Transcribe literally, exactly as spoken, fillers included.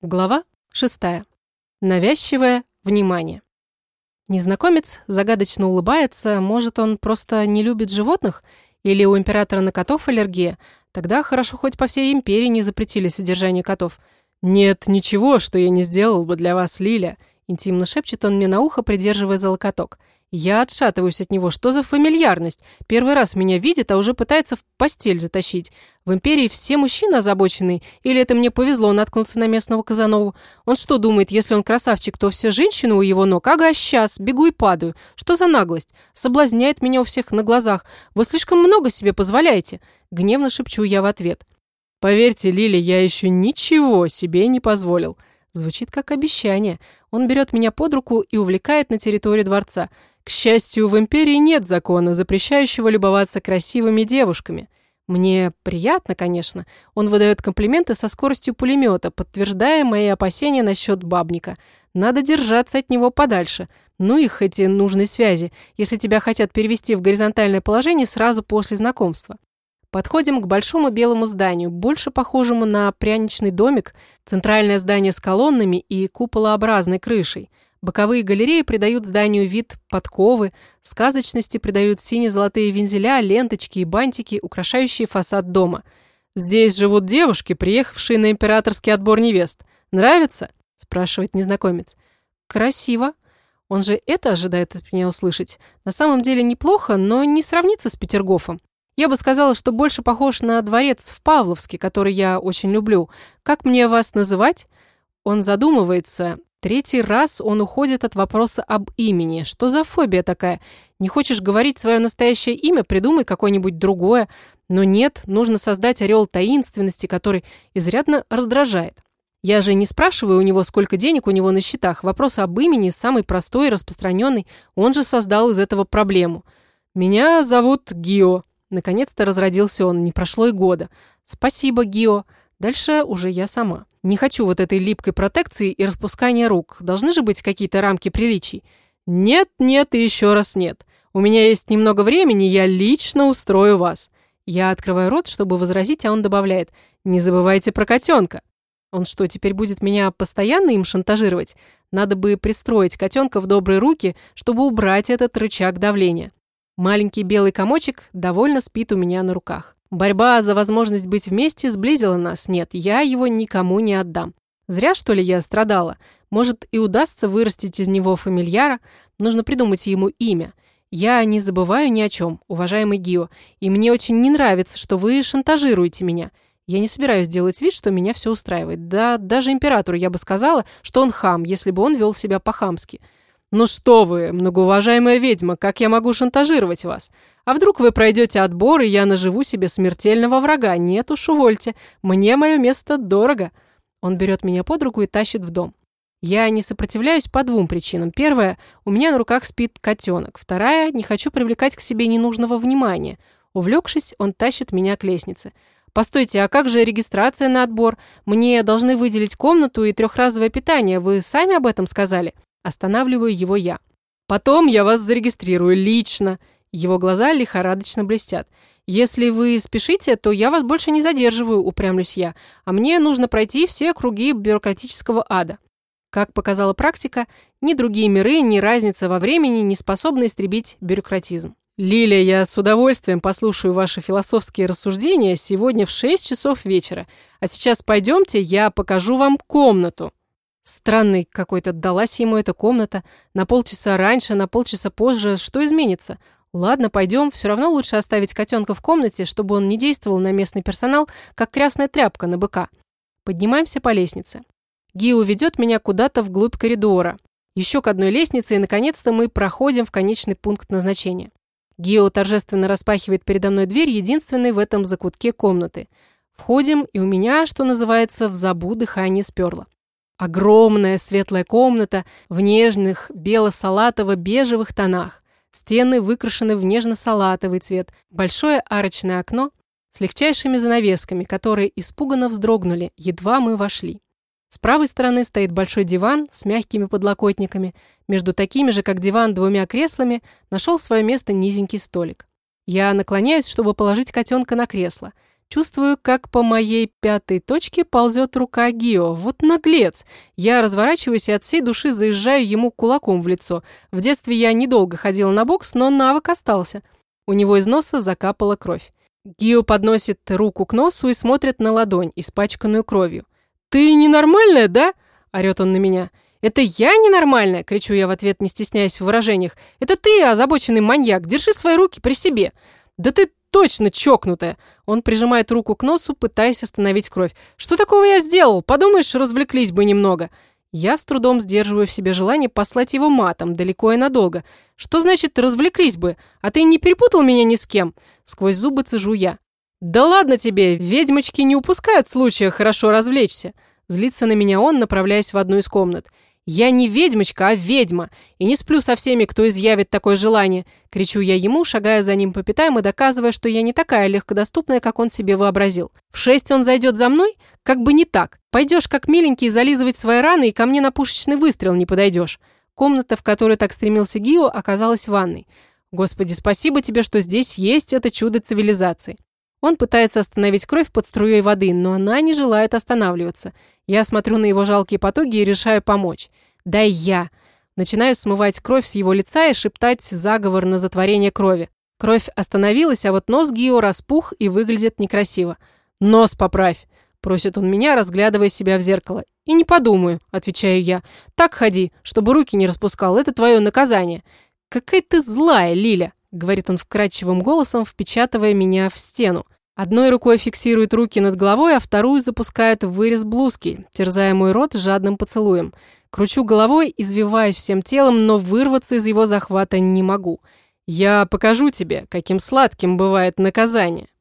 Глава шестая. Навязчивое внимание. Незнакомец загадочно улыбается, может, он просто не любит животных, или у императора на котов аллергия, тогда хорошо хоть по всей империи не запретили содержание котов. «Нет ничего, что я не сделал бы для вас, Лиля», интимно шепчет он мне на ухо, придерживая за локоток. Я отшатываюсь от него. Что за фамильярность? Первый раз меня видит, а уже пытается в постель затащить. В империи все мужчины озабоченные. Или это мне повезло наткнуться на местного Казанову? Он что думает, если он красавчик, то все женщины у его ног? Ага, сейчас, бегу и падаю. Что за наглость? Соблазняет меня у всех на глазах. Вы слишком много себе позволяете. Гневно шепчу я в ответ. Поверьте, Лиля, я еще ничего себе не позволил. Звучит как обещание. Он берет меня под руку и увлекает на территорию дворца. К счастью, в империи нет закона, запрещающего любоваться красивыми девушками. Мне приятно, конечно. Он выдает комплименты со скоростью пулемета, подтверждая мои опасения насчет бабника. Надо держаться от него подальше. Ну их эти нужные связи, если тебя хотят перевести в горизонтальное положение сразу после знакомства. Подходим к большому белому зданию, больше похожему на пряничный домик, центральное здание с колоннами и куполообразной крышей. Боковые галереи придают зданию вид подковы, сказочности придают сине-золотые вензеля, ленточки и бантики, украшающие фасад дома. «Здесь живут девушки, приехавшие на императорский отбор невест. Нравится?» – спрашивает незнакомец. «Красиво. Он же это ожидает от меня услышать. На самом деле неплохо, но не сравнится с Петергофом. Я бы сказала, что больше похож на дворец в Павловске, который я очень люблю. Как мне вас называть?» Он задумывается. Третий раз он уходит от вопроса об имени. Что за фобия такая? Не хочешь говорить свое настоящее имя, придумай какое-нибудь другое. Но нет, нужно создать ореол таинственности, который изрядно раздражает. Я же не спрашиваю у него, сколько денег у него на счетах. Вопрос об имени самый простой и распространенный. Он же создал из этого проблему. «Меня зовут Гио». Наконец-то разродился он, не прошло и года. «Спасибо, Гио». Дальше уже я сама. Не хочу вот этой липкой протекции и распускания рук. Должны же быть какие-то рамки приличий. Нет, нет и еще раз нет. У меня есть немного времени, я лично устрою вас. Я открываю рот, чтобы возразить, а он добавляет. Не забывайте про котенка. Он что, теперь будет меня постоянно им шантажировать? Надо бы пристроить котенка в добрые руки, чтобы убрать этот рычаг давления. Маленький белый комочек довольно спит у меня на руках. Борьба за возможность быть вместе сблизила нас. Нет, я его никому не отдам. Зря, что ли, я страдала? Может, и удастся вырастить из него фамильяра? Нужно придумать ему имя. Я не забываю ни о чем, уважаемый Гио, и мне очень не нравится, что вы шантажируете меня. Я не собираюсь делать вид, что меня все устраивает. Да, даже императору я бы сказала, что он хам, если бы он вел себя по-хамски. «Ну что вы, многоуважаемая ведьма, как я могу шантажировать вас? А вдруг вы пройдете отбор, и я наживу себе смертельного врага? Нет уж, увольте, мне мое место дорого». Он берет меня под руку и тащит в дом. Я не сопротивляюсь по двум причинам. Первая, у меня на руках спит котенок. Вторая, не хочу привлекать к себе ненужного внимания. Увлекшись, он тащит меня к лестнице. «Постойте, а как же регистрация на отбор? Мне должны выделить комнату и трехразовое питание. Вы сами об этом сказали?» Останавливаю его я. «Потом я вас зарегистрирую лично». Его глаза лихорадочно блестят. «Если вы спешите, то я вас больше не задерживаю», упрямлюсь я. «А мне нужно пройти все круги бюрократического ада». Как показала практика, ни другие миры, ни разница во времени не способны истребить бюрократизм. «Лиля, я с удовольствием послушаю ваши философские рассуждения сегодня в шесть часов вечера. А сейчас пойдемте, я покажу вам комнату». Странный какой-то далась ему эта комната. На полчаса раньше, на полчаса позже. Что изменится? Ладно, пойдем. Все равно лучше оставить котенка в комнате, чтобы он не действовал на местный персонал, как красная тряпка на быка. Поднимаемся по лестнице. Гио ведет меня куда-то вглубь коридора. Еще к одной лестнице, и, наконец-то, мы проходим в конечный пункт назначения. Гио торжественно распахивает передо мной дверь, единственной в этом закутке комнаты. Входим, и у меня, что называется, в забу дыхание сперло. Огромная светлая комната в нежных бело-салатово-бежевых тонах. Стены выкрашены в нежно-салатовый цвет. Большое арочное окно с легчайшими занавесками, которые испуганно вздрогнули, едва мы вошли. С правой стороны стоит большой диван с мягкими подлокотниками. Между такими же, как диван, двумя креслами нашел свое место низенький столик. Я наклоняюсь, чтобы положить котенка на кресло. Чувствую, как по моей пятой точке ползет рука Гио. Вот наглец! Я разворачиваюсь и от всей души заезжаю ему кулаком в лицо. В детстве я недолго ходила на бокс, но навык остался. У него из носа закапала кровь. Гио подносит руку к носу и смотрит на ладонь, испачканную кровью. «Ты ненормальная, да?» – орет он на меня. «Это я ненормальная?» – кричу я в ответ, не стесняясь в выражениях. «Это ты, озабоченный маньяк, держи свои руки при себе!» «Да ты точно чокнутая!» Он прижимает руку к носу, пытаясь остановить кровь. «Что такого я сделал? Подумаешь, развлеклись бы немного!» Я с трудом сдерживаю в себе желание послать его матом, далеко и надолго. «Что значит развлеклись бы? А ты не перепутал меня ни с кем?» Сквозь зубы цежу я. «Да ладно тебе, ведьмочки не упускают случая хорошо развлечься!» Злится на меня он, направляясь в одну из комнат. «Я не ведьмочка, а ведьма, и не сплю со всеми, кто изъявит такое желание!» Кричу я ему, шагая за ним по пятам и доказывая, что я не такая легкодоступная, как он себе вообразил. «В шесть он зайдет за мной? Как бы не так. Пойдешь, как миленький, зализывать свои раны, и ко мне на пушечный выстрел не подойдешь». Комната, в которую так стремился Гио, оказалась ванной. Господи, спасибо тебе, что здесь есть это чудо цивилизации. Он пытается остановить кровь под струей воды, но она не желает останавливаться. Я смотрю на его жалкие потуги и решаю помочь. «Дай я!» Начинаю смывать кровь с его лица и шептать заговор на затворение крови. Кровь остановилась, а вот нос Гио распух и выглядит некрасиво. «Нос поправь!» – просит он меня, разглядывая себя в зеркало. «И не подумаю», – отвечаю я. «Так ходи, чтобы руки не распускал, это твое наказание». «Какая ты злая, Лиля!» – говорит он вкрадчивым голосом, впечатывая меня в стену. Одной рукой фиксирует руки над головой, а вторую запускает в вырез блузки, терзая мой рот жадным поцелуем. Кручу головой, извиваюсь всем телом, но вырваться из его захвата не могу. «Я покажу тебе, каким сладким бывает наказание».